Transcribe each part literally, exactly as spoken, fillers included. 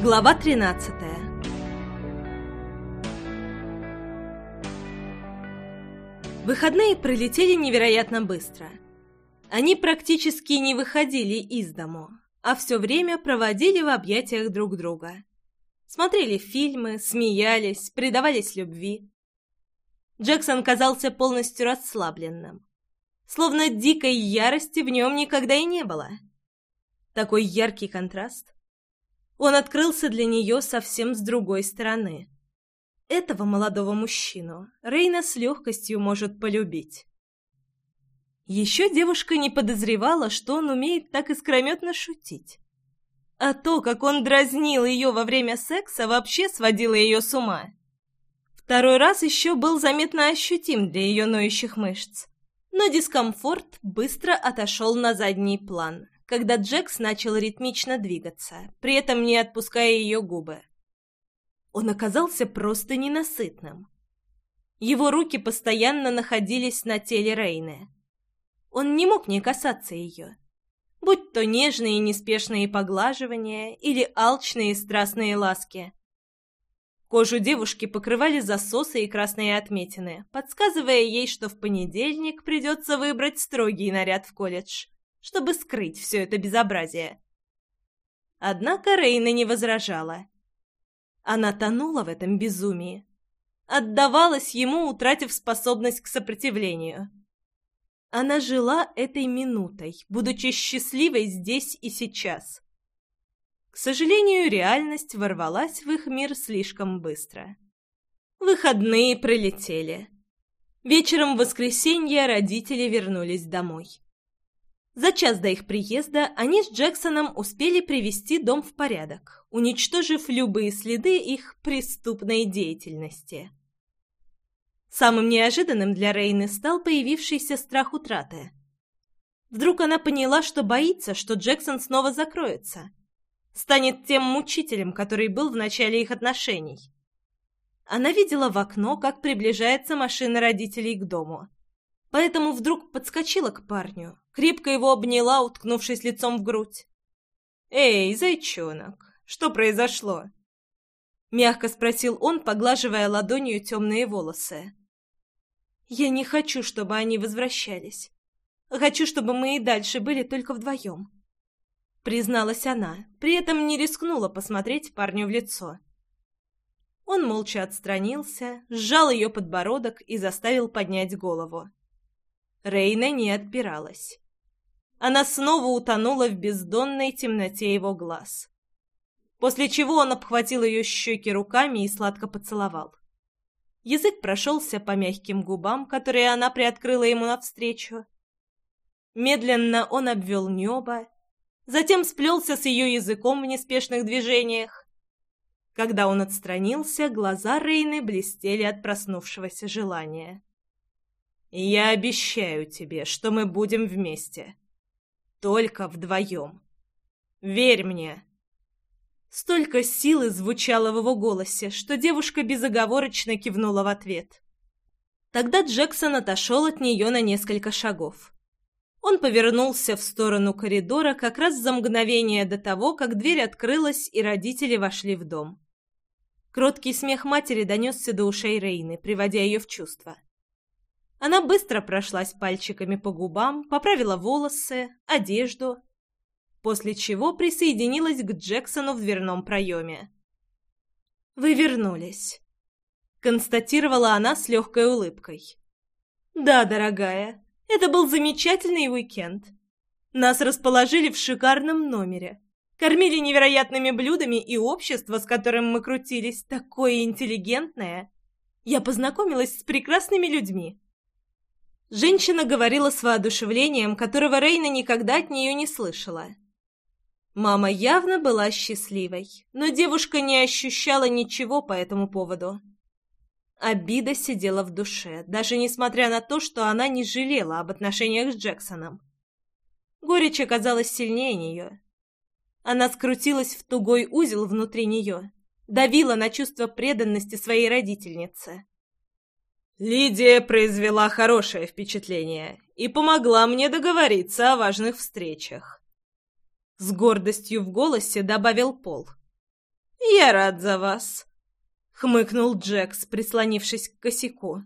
Глава тринадцатая. Выходные пролетели невероятно быстро. Они практически не выходили из дому, а все время проводили в объятиях друг друга. Смотрели фильмы, смеялись, предавались любви. Джексон казался полностью расслабленным. Словно дикой ярости в нем никогда и не было. Такой яркий контраст. Он открылся для нее совсем с другой стороны. Этого молодого мужчину Рейна с легкостью может полюбить. Еще девушка не подозревала, что он умеет так искрометно шутить. А то, как он дразнил ее во время секса, вообще сводило ее с ума. Второй раз еще был заметно ощутим для ее ноющих мышц. Но дискомфорт быстро отошел на задний план, когда Джекс начал ритмично двигаться, при этом не отпуская ее губы. Он оказался просто ненасытным. Его руки постоянно находились на теле Рейны. Он не мог не касаться ее, будь то нежные и неспешные поглаживания или алчные и страстные ласки. Кожу девушки покрывали засосы и красные отметины, подсказывая ей, что в понедельник придется выбрать строгий наряд в колледж, чтобы скрыть все это безобразие. Однако Рейна не возражала. Она тонула в этом безумии, отдавалась ему, утратив способность к сопротивлению. Она жила этой минутой, будучи счастливой здесь и сейчас. К сожалению, реальность ворвалась в их мир слишком быстро. Выходные пролетели. Вечером в воскресенье родители вернулись домой. За час до их приезда они с Джексоном успели привести дом в порядок, уничтожив любые следы их преступной деятельности. Самым неожиданным для Рейны стал появившийся страх утраты. Вдруг она поняла, что боится, что Джексон снова закроется, станет тем мучителем, который был в начале их отношений. Она видела в окно, как приближается машина родителей к дому. Поэтому вдруг подскочила к парню, крепко его обняла, уткнувшись лицом в грудь. «Эй, зайчонок, что произошло?» Мягко спросил он, поглаживая ладонью темные волосы. «Я не хочу, чтобы они возвращались. Хочу, чтобы мы и дальше были только вдвоем», — призналась она, при этом не рискнула посмотреть парню в лицо. Он молча отстранился, сжал ее подбородок и заставил поднять голову. Рейна не отпиралась. Она снова утонула в бездонной темноте его глаз. После чего он обхватил ее щеки руками и сладко поцеловал. Язык прошелся по мягким губам, которые она приоткрыла ему навстречу. Медленно он обвел небо, затем сплелся с ее языком в неспешных движениях. Когда он отстранился, глаза Рейны блестели от проснувшегося желания. «Я обещаю тебе, что мы будем вместе. Только вдвоем. Верь мне». Столько силы звучало в его голосе, что девушка безоговорочно кивнула в ответ. Тогда Джексон отошел от нее на несколько шагов. Он повернулся в сторону коридора как раз за мгновение до того, как дверь открылась и родители вошли в дом. Кроткий смех матери донесся до ушей Рейны, приводя ее в чувство. Она быстро прошлась пальчиками по губам, поправила волосы, одежду, после чего присоединилась к Джексону в дверном проеме. «Вы вернулись», — констатировала она с легкой улыбкой. «Да, дорогая, это был замечательный уикенд. Нас расположили в шикарном номере, кормили невероятными блюдами, и общество, с которым мы крутились, такое интеллигентное. Я познакомилась с прекрасными людьми». Женщина говорила с воодушевлением, которого Рейна никогда от нее не слышала. Мама явно была счастливой, но девушка не ощущала ничего по этому поводу. Обида сидела в душе, даже несмотря на то, что она не жалела об отношениях с Джексоном. Горечь оказалась сильнее нее. Она скрутилась в тугой узел внутри нее, давила на чувство преданности своей родительнице. «Лидия произвела хорошее впечатление и помогла мне договориться о важных встречах», — с гордостью в голосе добавил Пол. «Я рад за вас», — хмыкнул Джекс, прислонившись к косяку.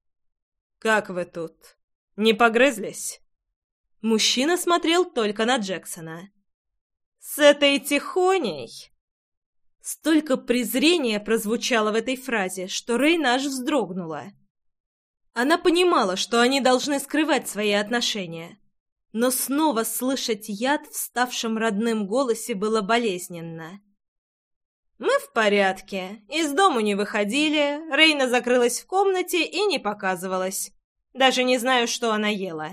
«Как вы тут? Не погрызлись?» Мужчина смотрел только на Джексона. «С этой тихоней?» Столько презрения прозвучало в этой фразе, что Рейн аж вздрогнула. Она понимала, что они должны скрывать свои отношения, но снова слышать яд в ставшем родным голосе было болезненно. «Мы в порядке. Из дому не выходили, Рейна закрылась в комнате и не показывалась. Даже не знаю, что она ела».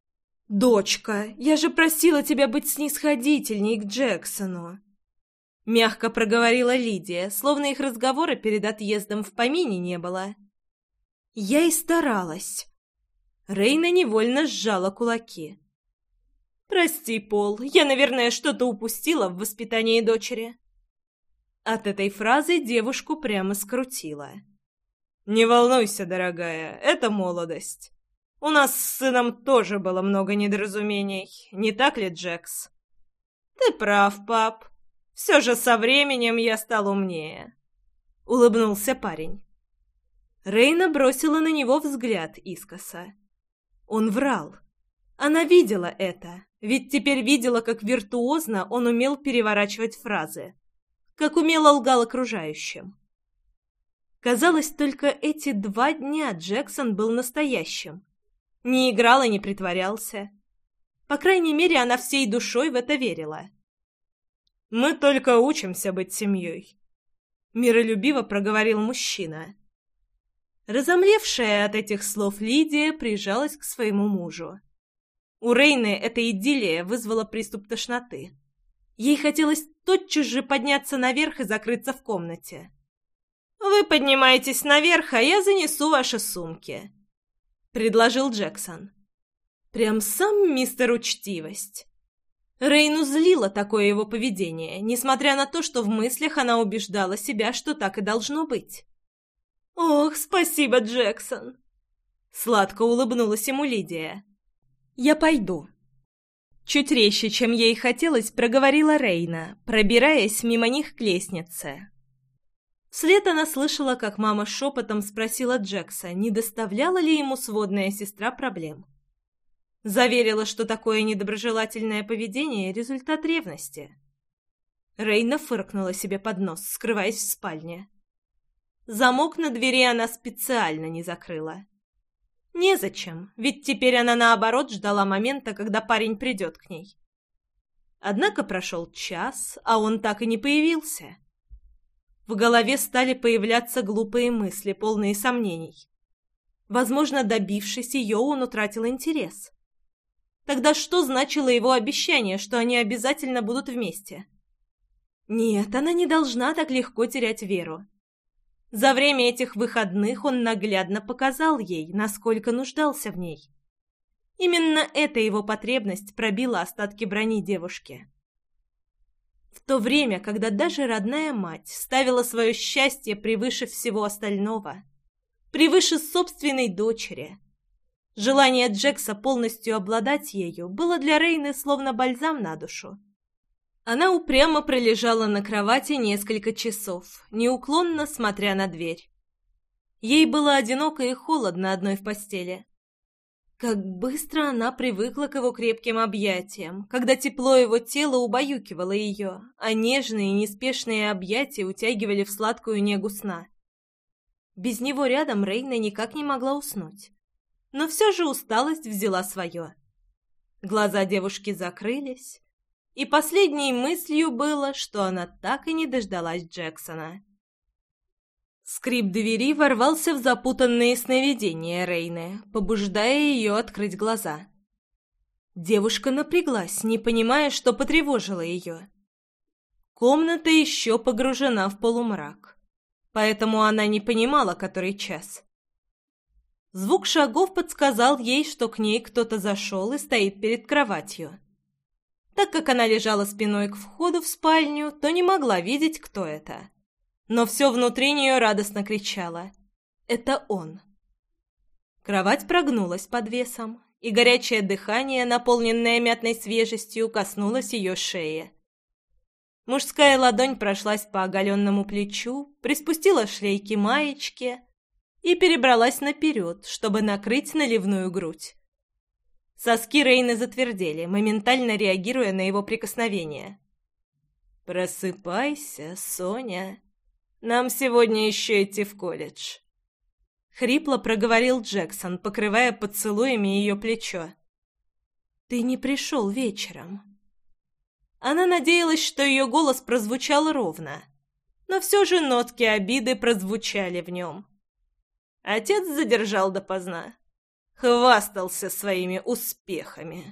«Дочка, я же просила тебя быть снисходительней к Джексону», — мягко проговорила Лидия, словно их разговора перед отъездом в помине не было. «Я и старалась». Рейна невольно сжала кулаки. «Прости, Пол, я, наверное, что-то упустила в воспитании дочери». От этой фразы девушку прямо скрутило. «Не волнуйся, дорогая, это молодость. У нас с сыном тоже было много недоразумений, не так ли, Джекс?» «Ты прав, пап. Все же со временем я стал умнее», — улыбнулся парень. Рейна бросила на него взгляд искоса. Он врал. Она видела это, ведь теперь видела, как виртуозно он умел переворачивать фразы, как умело лгал окружающим. Казалось, только эти два дня Джексон был настоящим. Не играл и не притворялся. По крайней мере, она всей душой в это верила. «Мы только учимся быть семьей», — миролюбиво проговорил мужчина. Разомлевшая от этих слов Лидия прижалась к своему мужу. У Рейны эта идиллия вызвала приступ тошноты. Ей хотелось тотчас же подняться наверх и закрыться в комнате. «Вы поднимаетесь наверх, а я занесу ваши сумки», — предложил Джексон. Прям сам мистер Учтивость. Рейну злило такое его поведение, несмотря на то, что в мыслях она убеждала себя, что так и должно быть. «Ох, спасибо, Джексон!» Сладко улыбнулась ему Лидия. «Я пойду». Чуть резче, чем ей хотелось, проговорила Рейна, пробираясь мимо них к лестнице. Вслед она слышала, как мама шепотом спросила Джекса, не доставляла ли ему сводная сестра проблем. Заверила, что такое недоброжелательное поведение – результат ревности. Рейна фыркнула себе под нос, скрываясь в спальне. Замок на двери она специально не закрыла. Незачем, ведь теперь она, наоборот, ждала момента, когда парень придет к ней. Однако прошел час, а он так и не появился. В голове стали появляться глупые мысли, полные сомнений. Возможно, добившись ее, он утратил интерес. Тогда что значило его обещание, что они обязательно будут вместе? Нет, она не должна так легко терять веру. За время этих выходных он наглядно показал ей, насколько нуждался в ней. Именно эта его потребность пробила остатки брони девушки. В то время, когда даже родная мать ставила свое счастье превыше всего остального, превыше собственной дочери, желание Джекса полностью обладать ею было для Рейны словно бальзам на душу. Она упрямо пролежала на кровати несколько часов, неуклонно смотря на дверь. Ей было одиноко и холодно одной в постели. Как быстро она привыкла к его крепким объятиям, когда тепло его тела убаюкивало ее, а нежные и неспешные объятия утягивали в сладкую негу сна. Без него рядом Рейна никак не могла уснуть. Но все же усталость взяла свое. Глаза девушки закрылись, и последней мыслью было, что она так и не дождалась Джексона. Скрип двери ворвался в запутанные сновидения Рейны, побуждая ее открыть глаза. Девушка напряглась, не понимая, что потревожило ее. Комната еще погружена в полумрак, поэтому она не понимала, который час. Звук шагов подсказал ей, что к ней кто-то зашел и стоит перед кроватью. Так как она лежала спиной к входу в спальню, то не могла видеть, кто это. Но все внутри нее радостно кричало: «Это он!». Кровать прогнулась под весом, и горячее дыхание, наполненное мятной свежестью, коснулось ее шеи. Мужская ладонь прошлась по оголенному плечу, приспустила шлейки маечки и перебралась наперед, чтобы накрыть наливную грудь. Соски Рейны затвердели, моментально реагируя на его прикосновение. «Просыпайся, Соня. Нам сегодня еще идти в колледж», — хрипло проговорил Джексон, покрывая поцелуями ее плечо. «Ты не пришел вечером». Она надеялась, что ее голос прозвучал ровно, но все же нотки обиды прозвучали в нем. Отец задержал допоздна. Хвастался своими успехами.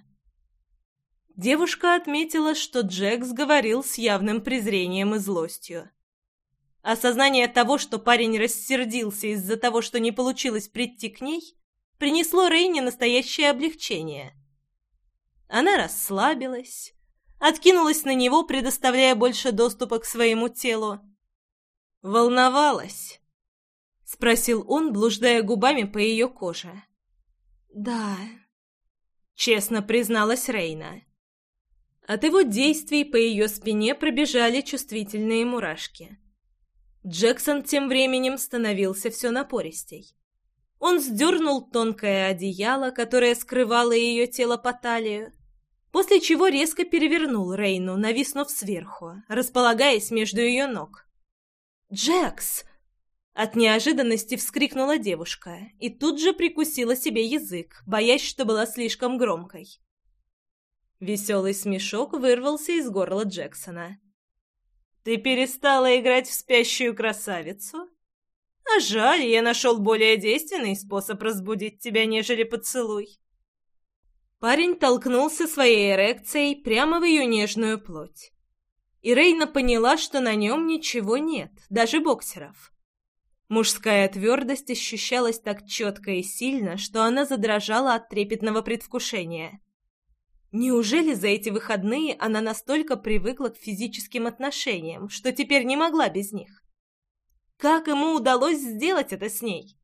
Девушка отметила, что Джекс говорил с явным презрением и злостью. Осознание того, что парень рассердился из-за того, что не получилось прийти к ней, принесло Рейне настоящее облегчение. Она расслабилась, откинулась на него, предоставляя больше доступа к своему телу. «Волновалась?» — спросил он, блуждая губами по ее коже. «Да», — честно призналась Рейна. От его действий по ее спине пробежали чувствительные мурашки. Джексон тем временем становился все напористей. Он сдернул тонкое одеяло, которое скрывало ее тело по талию, после чего резко перевернул Рейну, нависнув сверху, располагаясь между ее ног. «Джекс!» — от неожиданности вскрикнула девушка и тут же прикусила себе язык, боясь, что была слишком громкой. Веселый смешок вырвался из горла Джексона. «Ты перестала играть в спящую красавицу? А жаль, я нашел более действенный способ разбудить тебя, нежели поцелуй». Парень толкнулся своей эрекцией прямо в ее нежную плоть. И Рейна поняла, что на нем ничего нет, даже боксеров. Мужская твердость ощущалась так четко и сильно, что она задрожала от трепетного предвкушения. Неужели за эти выходные она настолько привыкла к физическим отношениям, что теперь не могла без них? Как ему удалось сделать это с ней?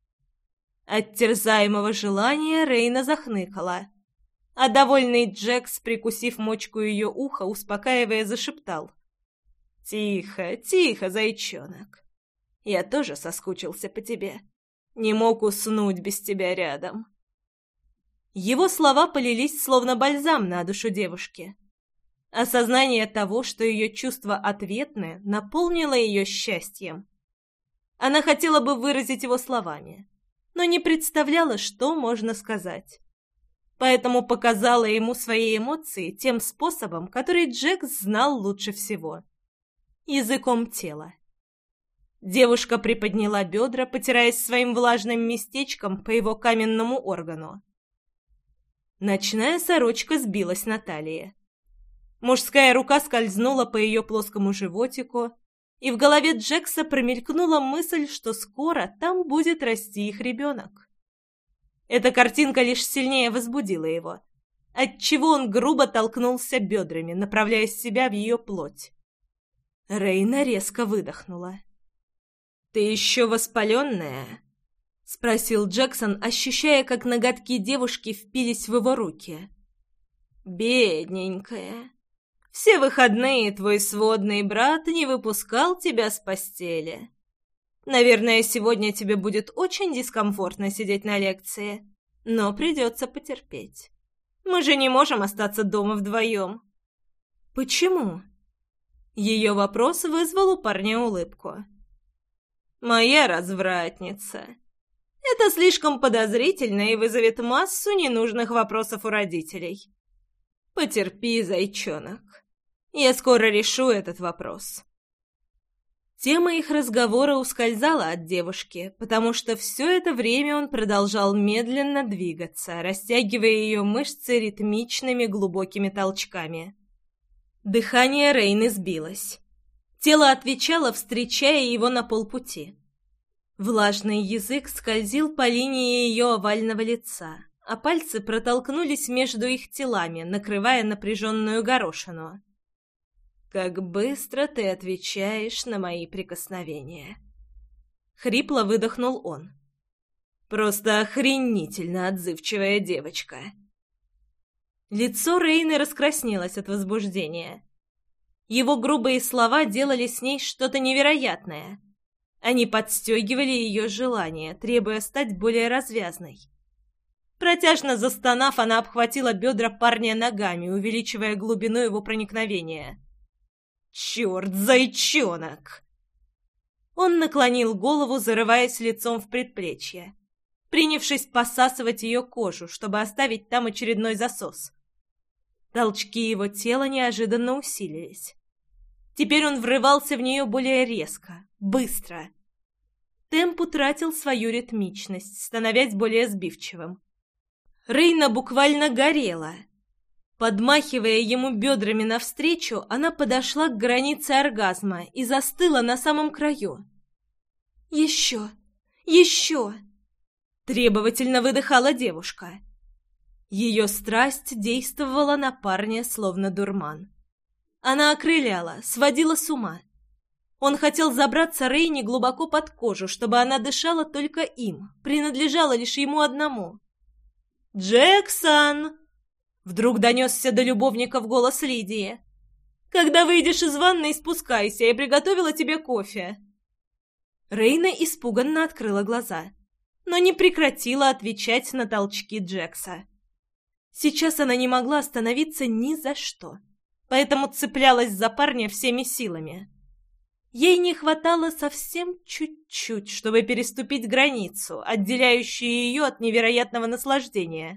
От терзаемого желания Рейна захныкала, а довольный Джекс, прикусив мочку ее уха, успокаивая, зашептал: «Тихо, тихо, зайчонок. Я тоже соскучился по тебе. Не мог уснуть без тебя рядом». Его слова полились словно бальзам на душу девушки. Осознание того, что ее чувства ответны, наполнило ее счастьем. Она хотела бы выразить его словами, но не представляла, что можно сказать. Поэтому показала ему свои эмоции тем способом, который Джекс знал лучше всего — языком тела. Девушка приподняла бедра, потираясь своим влажным местечком по его каменному органу. Ночная сорочка сбилась на талии. Мужская рука скользнула по ее плоскому животику, и в голове Джекса промелькнула мысль, что скоро там будет расти их ребенок. Эта картинка лишь сильнее возбудила его, отчего он грубо толкнулся бедрами, направляя себя в ее плоть. Рейна резко выдохнула. «Ты еще воспаленная?» — спросил Джексон, ощущая, как ноготки девушки впились в его руки. «Бедненькая, все выходные твой сводный брат не выпускал тебя с постели. Наверное, сегодня тебе будет очень дискомфортно сидеть на лекции, но придется потерпеть. Мы же не можем остаться дома вдвоем». «Почему?» Ее вопрос вызвал у парня улыбку. «Моя развратница. Это слишком подозрительно и вызовет массу ненужных вопросов у родителей. Потерпи, зайчонок. Я скоро решу этот вопрос». Тема их разговора ускользала от девушки, потому что все это время он продолжал медленно двигаться, растягивая ее мышцы ритмичными глубокими толчками. Дыхание Рейны сбилось. Тело отвечало, встречая его на полпути. Влажный язык скользил по линии ее овального лица, а пальцы протолкнулись между их телами, накрывая напряженную горошину. «Как быстро ты отвечаешь на мои прикосновения!» Хрипло выдохнул он. «Просто охренительно отзывчивая девочка!» Лицо Рейны раскраснелось от возбуждения. Его грубые слова делали с ней что-то невероятное. Они подстегивали ее желание, требуя стать более развязной. Протяжно застонав, она обхватила бедра парня ногами, увеличивая глубину его проникновения. «Черт, зайчонок!» Он наклонил голову, зарываясь лицом в предплечье, принявшись посасывать ее кожу, чтобы оставить там очередной засос. Толчки его тела неожиданно усилились. Теперь он врывался в нее более резко, быстро. Темп утратил свою ритмичность, становясь более сбивчивым. Рейна буквально горела. Подмахивая ему бедрами навстречу, она подошла к границе оргазма и застыла на самом краю. «Еще! Еще!» — требовательно выдыхала девушка. Ее страсть действовала на парня словно дурман. Она окрыляла, сводила с ума. Он хотел забраться Рейне глубоко под кожу, чтобы она дышала только им, принадлежала лишь ему одному. «Джексон!» — вдруг донесся до любовников голос Лидии. «Когда выйдешь из ванной, спускайся, я приготовила тебе кофе». Рейна испуганно открыла глаза, но не прекратила отвечать на толчки Джекса. Сейчас она не могла остановиться ни за что, поэтому цеплялась за парня всеми силами. Ей не хватало совсем чуть-чуть, чтобы переступить границу, отделяющую ее от невероятного наслаждения.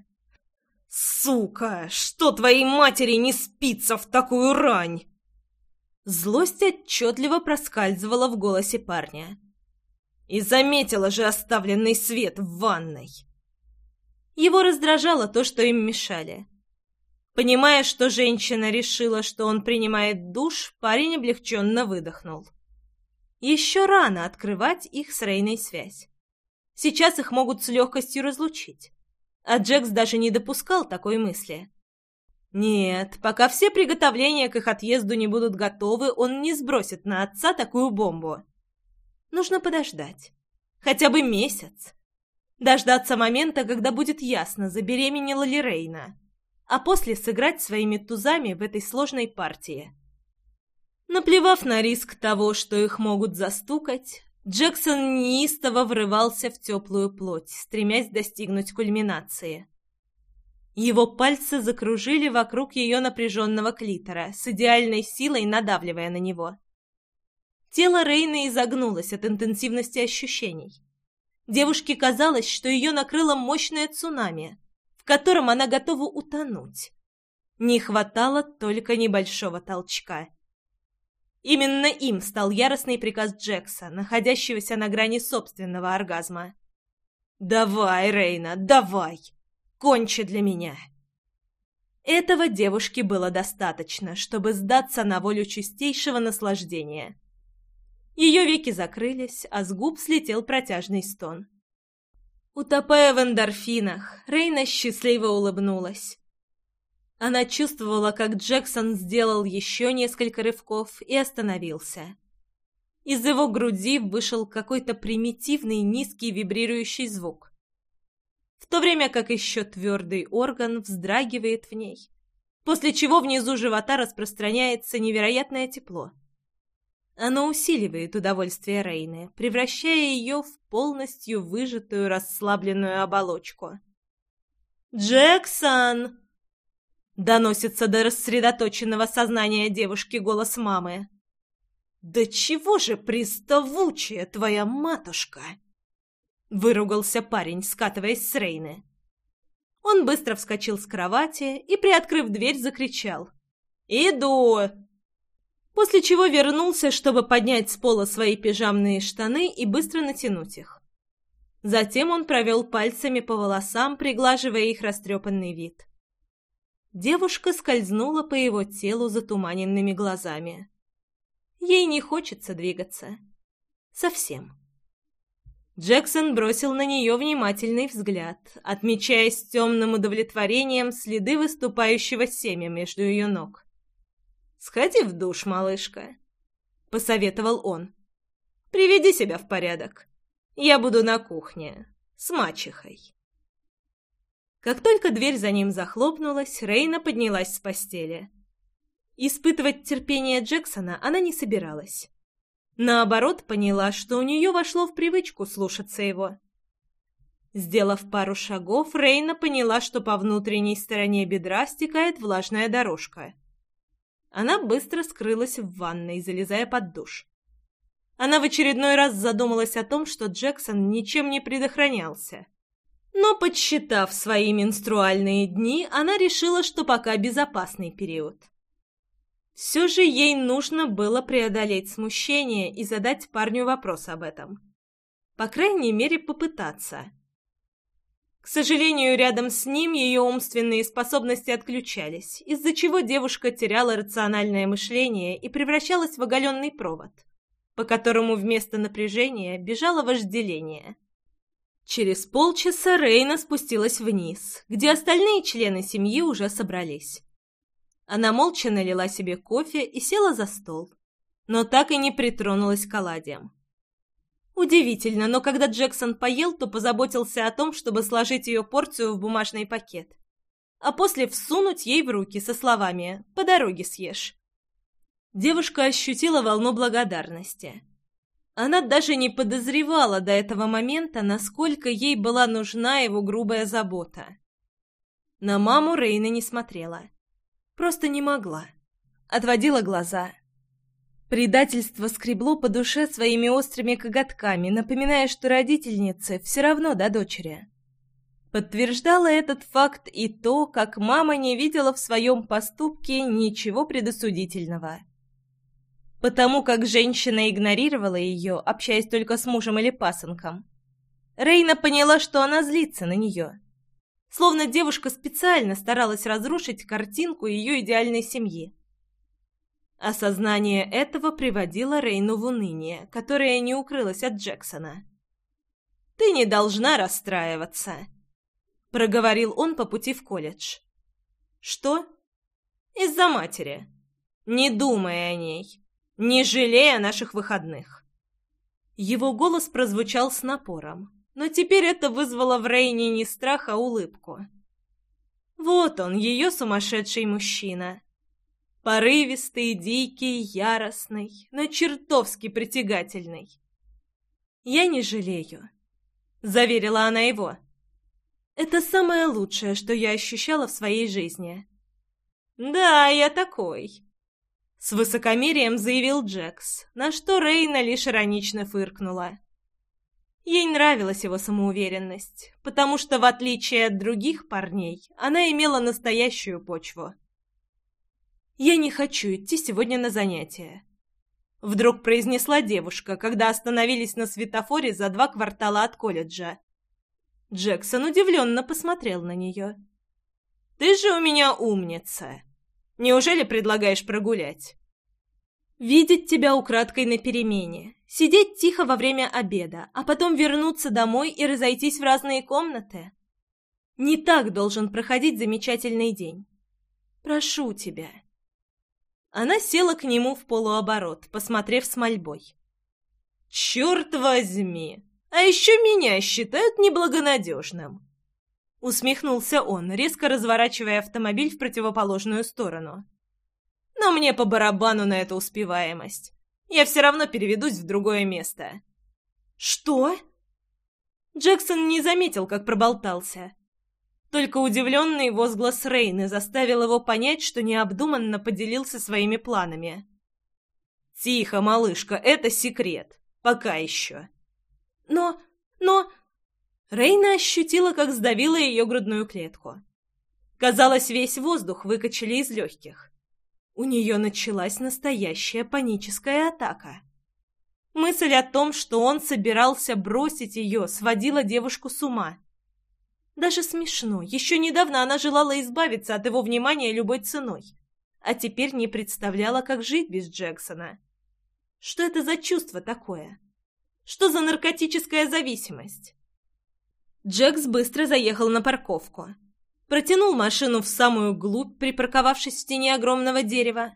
«Сука! Что твоей матери не спится в такую рань?» Злость отчетливо проскальзывала в голосе парня. «И заметила же оставленный свет в ванной!» Его раздражало то, что им мешали. Понимая, что женщина решила, что он принимает душ, парень облегченно выдохнул. Еще рано открывать их с Рейной связь. Сейчас их могут с легкостью разлучить. А Джекс даже не допускал такой мысли. Нет, пока все приготовления к их отъезду не будут готовы, он не сбросит на отца такую бомбу. Нужно подождать. Хотя бы месяц. Дождаться момента, когда будет ясно, забеременела ли Рейна. А после сыграть своими тузами в этой сложной партии. Наплевав на риск того, что их могут застукать, Джексон неистово врывался в теплую плоть, стремясь достигнуть кульминации. Его пальцы закружили вокруг ее напряженного клитора, с идеальной силой надавливая на него. Тело Рейны изогнулось от интенсивности ощущений. Девушке казалось, что ее накрыло мощное цунами, в котором она готова утонуть. Не хватало только небольшого толчка. Именно им стал яростный приказ Джекса, находящегося на грани собственного оргазма. «Давай, Рейна, давай! Кончи для меня!» Этого девушке было достаточно, чтобы сдаться на волю чистейшего наслаждения. Ее веки закрылись, а с губ слетел протяжный стон. Утопая в эндорфинах, Рейна счастливо улыбнулась. Она чувствовала, как Джексон сделал еще несколько рывков и остановился. Из его груди вышел какой-то примитивный низкий вибрирующий звук, в то время как еще твердый орган вздрагивает в ней, после чего внизу живота распространяется невероятное тепло. Оно усиливает удовольствие Рейны, превращая ее в полностью выжатую расслабленную оболочку. «Джексон!» — доносится до рассредоточенного сознания девушки голос мамы. «Да чего же приставучая твоя матушка!» — выругался парень, скатываясь с Рейны. Он быстро вскочил с кровати и, приоткрыв дверь, закричал: «Иду!» После чего вернулся, чтобы поднять с пола свои пижамные штаны и быстро натянуть их. Затем он провел пальцами по волосам, приглаживая их растрепанный вид. Девушка скользнула по его телу затуманенными глазами. Ей не хочется двигаться. Совсем. Джексон бросил на нее внимательный взгляд, отмечая с темным удовлетворением следы выступающего семя между ее ног. «Сходи в душ, малышка», — посоветовал он. «Приведи себя в порядок. Я буду на кухне с мачехой». Как только дверь за ним захлопнулась, Рейна поднялась с постели. Испытывать терпение Джексона она не собиралась. Наоборот, поняла, что у нее вошло в привычку слушаться его. Сделав пару шагов, Рейна поняла, что по внутренней стороне бедра стекает влажная дорожка. Она быстро скрылась в ванной, залезая под душ. Она в очередной раз задумалась о том, что Джексон ничем не предохранялся. Но, подсчитав свои менструальные дни, она решила, что пока безопасный период. Все же ей нужно было преодолеть смущение и задать парню вопрос об этом. По крайней мере, попытаться. К сожалению, рядом с ним ее умственные способности отключались, из-за чего девушка теряла рациональное мышление и превращалась в оголенный провод, по которому вместо напряжения бежало вожделение. Через полчаса Рейна спустилась вниз, где остальные члены семьи уже собрались. Она молча налила себе кофе и села за стол, но так и не притронулась к оладьям. Удивительно, но когда Джексон поел, то позаботился о том, чтобы сложить ее порцию в бумажный пакет, а после всунуть ей в руки со словами «по дороге съешь». Девушка ощутила волну благодарности. Она даже не подозревала до этого момента, насколько ей была нужна его грубая забота. На маму Рейна не смотрела. Просто не могла. Отводила глаза. Предательство скребло по душе своими острыми коготками, напоминая, что родительнице все равно до дочери. Подтверждало этот факт и то, как мама не видела в своем поступке ничего предосудительного. Потому как женщина игнорировала ее, общаясь только с мужем или пасынком, Рейна поняла, что она злится на нее. Словно девушка специально старалась разрушить картинку ее идеальной семьи. Осознание этого приводило Рейну в уныние, которое не укрылось от Джексона. «Ты не должна расстраиваться», — проговорил он по пути в колледж. «Что?» «Из-за матери. Не думай о ней. Не жалей о наших выходных». Его голос прозвучал с напором. Но теперь это вызвало в Рейне не страх, а улыбку. Вот он, ее сумасшедший мужчина. Порывистый, дикий, яростный, но чертовски притягательный. «Я не жалею», — заверила она его. «Это самое лучшее, что я ощущала в своей жизни». «Да, я такой», — с высокомерием заявил Джекс, на что Рейна лишь иронично фыркнула. Ей нравилась его самоуверенность, потому что, в отличие от других парней, она имела настоящую почву. «Я не хочу идти сегодня на занятия», — вдруг произнесла девушка, когда остановились на светофоре за два квартала от колледжа. Джексон удивленно посмотрел на нее. «Ты же у меня умница. Неужели предлагаешь прогулять?» «Видеть тебя украдкой на перемене, сидеть тихо во время обеда, а потом вернуться домой и разойтись в разные комнаты. Не так должен проходить замечательный день. Прошу тебя». Она села к нему в полуоборот, посмотрев с мольбой. «Черт возьми! А еще меня считают неблагонадежным!» Усмехнулся он, резко разворачивая автомобиль в противоположную сторону. «Но мне по барабану на эту успеваемость. Я все равно переведусь в другое место». «Что?» Джексон не заметил, как проболтался. Только удивленный возглас Рейны заставил его понять, что необдуманно поделился своими планами. «Тихо, малышка, это секрет. Пока еще». «Но... но...» Рейна ощутила, как сдавила ее грудную клетку. Казалось, весь воздух выкачали из легких. У нее началась настоящая паническая атака. Мысль о том, что он собирался бросить ее, сводила девушку с ума. Даже смешно. Еще недавно она желала избавиться от его внимания любой ценой, а теперь не представляла, как жить без Джексона. Что это за чувство такое? Что за наркотическая зависимость? Джекс быстро заехал на парковку. Протянул машину в самую глубь, припарковавшись в тени огромного дерева.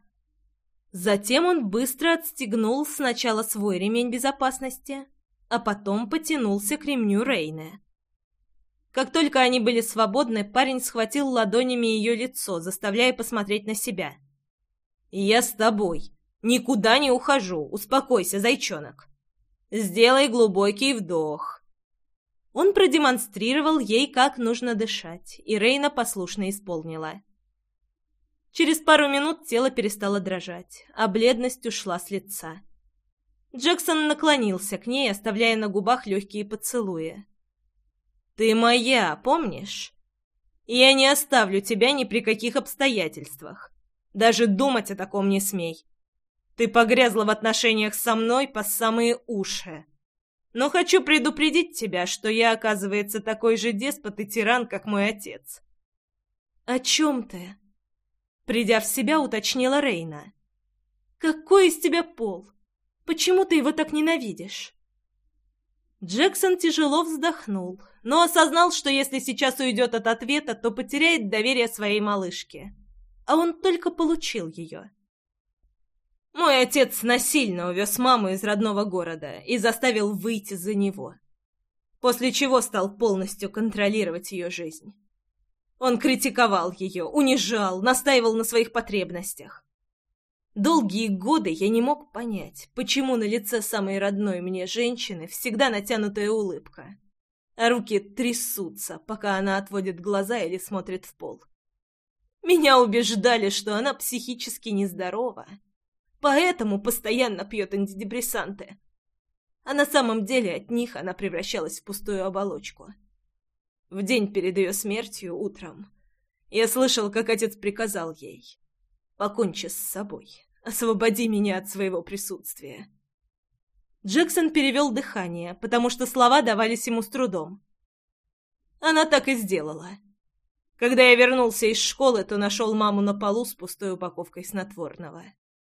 Затем он быстро отстегнул сначала свой ремень безопасности, а потом потянулся к ремню Рейны. Как только они были свободны, парень схватил ладонями ее лицо, заставляя посмотреть на себя. «Я с тобой. Никуда не ухожу. Успокойся, зайчонок. Сделай глубокий вдох». Он продемонстрировал ей, как нужно дышать, и Рейна послушно исполнила. Через пару минут тело перестало дрожать, а бледность ушла с лица. Джексон наклонился к ней, оставляя на губах легкие поцелуи. «Ты моя, помнишь? Я не оставлю тебя ни при каких обстоятельствах. Даже думать о таком не смей. Ты погрязла в отношениях со мной по самые уши. Но хочу предупредить тебя, что я, оказывается, такой же деспот и тиран, как мой отец». «О чем ты?» Придя в себя, уточнила Рейна. «Какой из тебя пол? Почему ты его так ненавидишь?» Джексон тяжело вздохнул, но осознал, что если сейчас уйдет от ответа, то потеряет доверие своей малышке. А он только получил ее. «Мой отец насильно увез маму из родного города и заставил выйти за него, после чего стал полностью контролировать ее жизнь. Он критиковал ее, унижал, настаивал на своих потребностях. Долгие годы я не мог понять, почему на лице самой родной мне женщины всегда натянутая улыбка, а руки трясутся, пока она отводит глаза или смотрит в пол. Меня убеждали, что она психически нездорова, поэтому постоянно пьет антидепрессанты. А на самом деле от них она превращалась в пустую оболочку. В день перед ее смертью, утром, я слышал, как отец приказал ей: «Покончи с собой, освободи меня от своего присутствия». Джексон перевел дыхание, потому что слова давались ему с трудом. Она так и сделала. Когда я вернулся из школы, то нашел маму на полу с пустой упаковкой снотворного.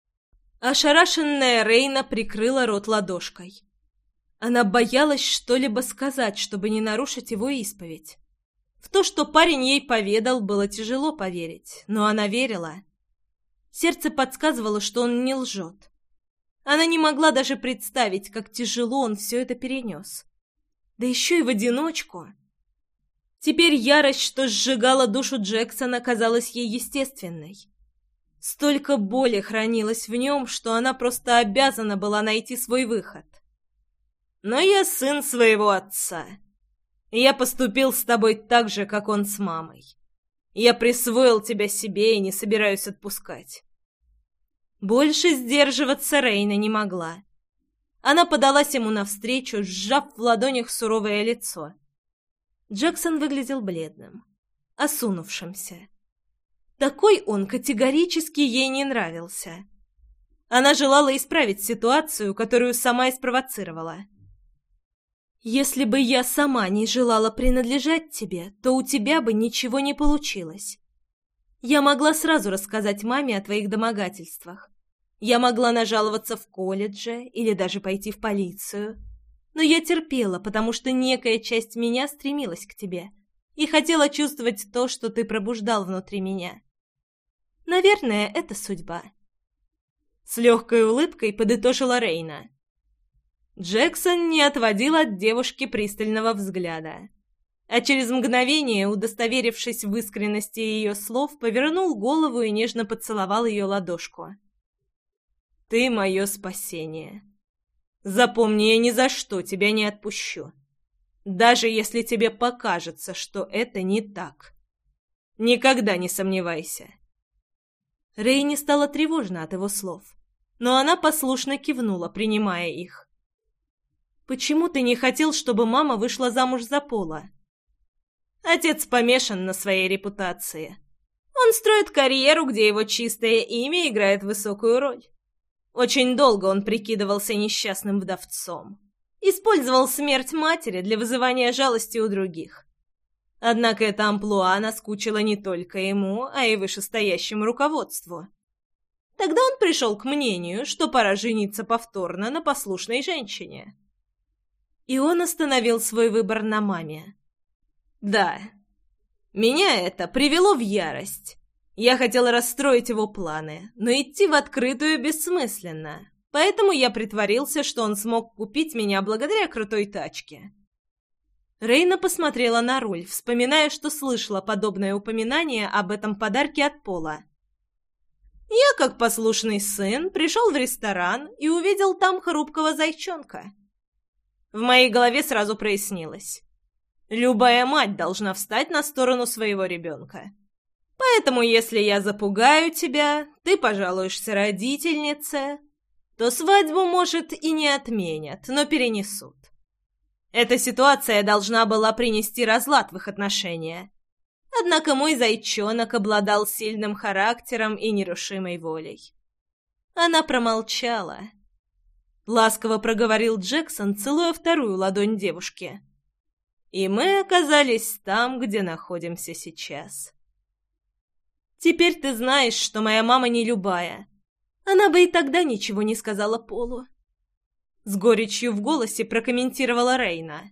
Ошарашенная Рейна прикрыла рот ладошкой. Она боялась что-либо сказать, чтобы не нарушить его исповедь. В то, что парень ей поведал, было тяжело поверить, но она верила. Сердце подсказывало, что он не лжет. Она не могла даже представить, как тяжело он все это перенес. Да еще и в одиночку. Теперь ярость, что сжигала душу Джексона, казалась ей естественной. Столько боли хранилось в нем, что она просто обязана была найти свой выход. «Но я сын своего отца. Я поступил с тобой так же, как он с мамой. Я присвоил тебя себе и не собираюсь отпускать». Больше сдерживаться Рейна не могла. Она подалась ему навстречу, сжав в ладонях суровое лицо. Джексон выглядел бледным, осунувшимся. Такой он категорически ей не нравился. Она желала исправить ситуацию, которую сама и спровоцировала. «Если бы я сама не желала принадлежать тебе, то у тебя бы ничего не получилось. Я могла сразу рассказать маме о твоих домогательствах. Я могла нажаловаться в колледже или даже пойти в полицию. Но я терпела, потому что некая часть меня стремилась к тебе и хотела чувствовать то, что ты пробуждал внутри меня. Наверное, это судьба». С легкой улыбкой подытожила Рейна. Джексон не отводил от девушки пристального взгляда, а через мгновение, удостоверившись в искренности ее слов, повернул голову и нежно поцеловал ее ладошку. «Ты мое спасение. Запомни, я ни за что тебя не отпущу, даже если тебе покажется, что это не так. Никогда не сомневайся». Рейне стало тревожно от его слов, но она послушно кивнула, принимая их. «Почему ты не хотел, чтобы мама вышла замуж за Пола?» «Отец помешан на своей репутации. Он строит карьеру, где его чистое имя играет высокую роль. Очень долго он прикидывался несчастным вдовцом. Использовал смерть матери для вызывания жалости у других. Однако это амплуа наскучило не только ему, а и вышестоящему руководству. Тогда он пришел к мнению, что пора жениться повторно на послушной женщине. И он остановил свой выбор на маме. Да, меня это привело в ярость. Я хотела расстроить его планы, но идти в открытую бессмысленно, поэтому я притворился, что он смог купить меня благодаря крутой тачке. Рейна посмотрела на руль, вспоминая, что слышала подобное упоминание об этом подарке от Пола. Я, как послушный сын, пришел в ресторан и увидел там хрупкого зайчонка. В моей голове сразу прояснилось. Любая мать должна встать на сторону своего ребенка. Поэтому, если я запугаю тебя, ты пожалуешься родительнице, то свадьбу, может, и не отменят, но перенесут. Эта ситуация должна была принести разлад в их отношения. Однако мой зайчонок обладал сильным характером и нерушимой волей. Она промолчала. Ласково проговорил Джексон, целуя вторую ладонь девушки. И мы оказались там, где находимся сейчас. Теперь ты знаешь, что моя мама не любая. Она бы и тогда ничего не сказала Полу. С горечью в голосе прокомментировала Рейна.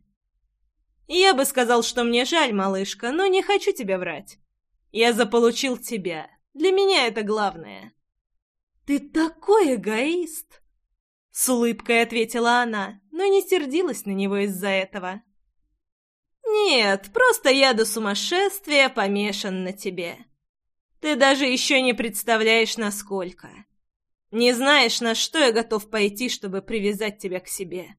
Я бы сказал, что мне жаль, малышка, но не хочу тебя врать. Я заполучил тебя. Для меня это главное. Ты такой эгоист! С улыбкой ответила она, но не сердилась на него из-за этого. Нет, просто я до сумасшествия помешан на тебе. Ты даже еще не представляешь, насколько. Не знаешь, на что я готов пойти, чтобы привязать тебя к себе.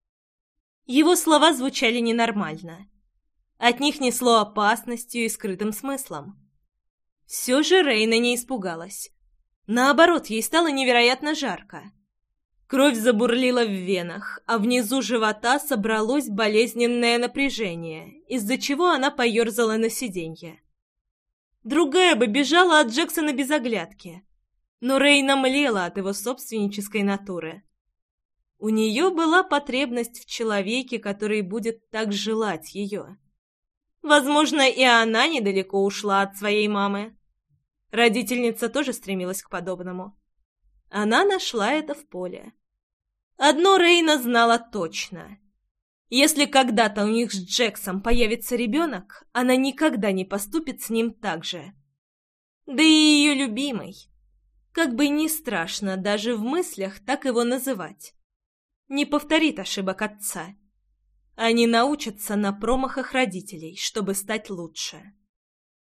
Его слова звучали ненормально. От них несло опасностью и скрытым смыслом. Все же Рейна не испугалась. Наоборот, ей стало невероятно жарко. Кровь забурлила в венах, а внизу живота собралось болезненное напряжение, из-за чего она поерзала на сиденье. Другая бы бежала от Джексона без оглядки, но Рейна млела от его собственнической натуры. У нее была потребность в человеке, который будет так желать ее. Возможно, и она недалеко ушла от своей мамы. Родительница тоже стремилась к подобному. Она нашла это в Поле. Одно Рейна знала точно. Если когда-то у них с Джексом появится ребенок, она никогда не поступит с ним так же. Да и ее любимый. Как бы ни страшно даже в мыслях так его называть. Не повторит ошибок отца. Они научатся на промахах родителей, чтобы стать лучше.